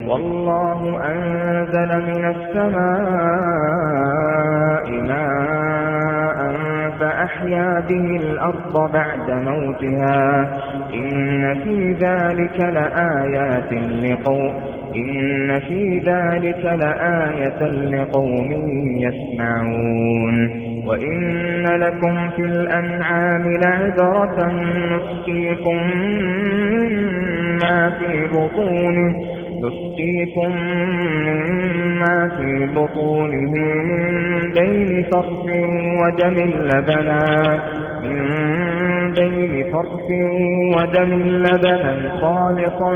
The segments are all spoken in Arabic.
والله أنزل من السماء ماء فأحيا به الأرض بعد موتها إن في ذلك لآية لقوم يسمعون. وإن لكم في الأنعام لعبرة نسقيكم مما في بطونه من بين فرث ودم لبنا خالصا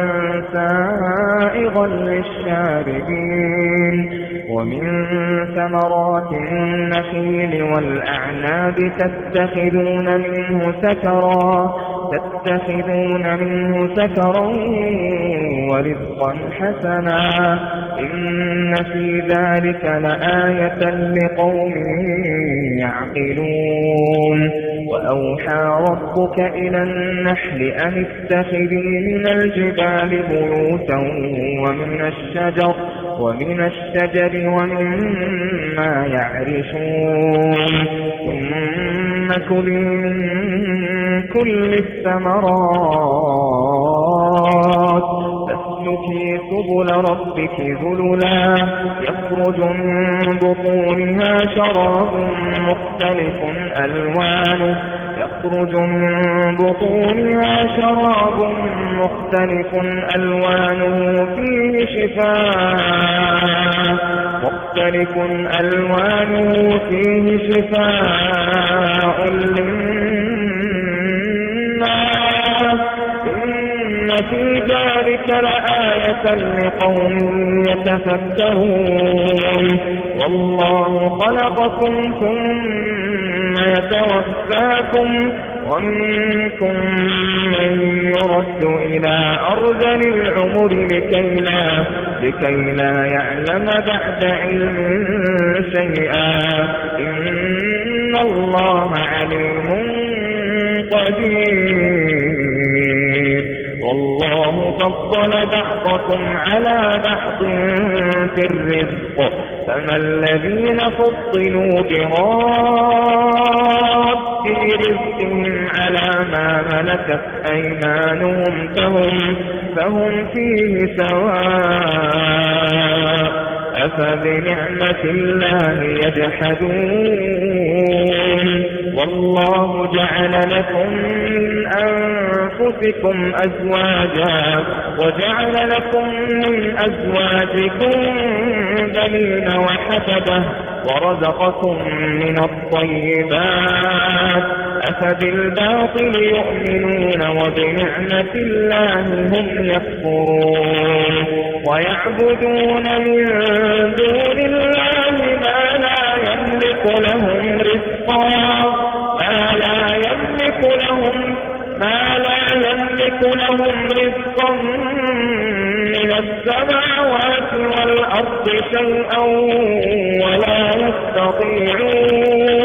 سائغا للشاربين ومن ثمرات النخيل والأعناب تتخذون منه سكرا ورزقا حسنا إن في ذلك لآية لقوم يعقلون. وأوحى ربك إلى النحل أن اتخذي من الجبال بيوتا ومن الشجر ومما يعرشون ثم كلي من كل الثمرات فاسلكي سبل ربك ذللا يخرج من بطونها شراب مختلف ألوانه فيه شفاء للناس إن في ذلك لآية لقوم يتفكرون. والله خلقكم ثم يتوفاكم ومنكم من يرد إلى أرذل العمر لكي لا يعلم بعد علم شيئا إن الله عليم قدير. والله فضل بعضكم على بعض في الرزق فما الذين فضلوا براد رزقهم على ما ملكت أيمانهم فهم فيه سواء أفبنعمة الله يجحدون. والله جعل لكم من أنفسكم أزواجا وجعل لكم من أزواجكم بنين وحفدة ورزقكم من الطيبات أفبالباطل يؤمنون وبنعمة الله هم يكفرون. ويعبدون من دون الله ما لا يملك لهم رزقا من السماوات والأرض شيئا ولا يستطيعون.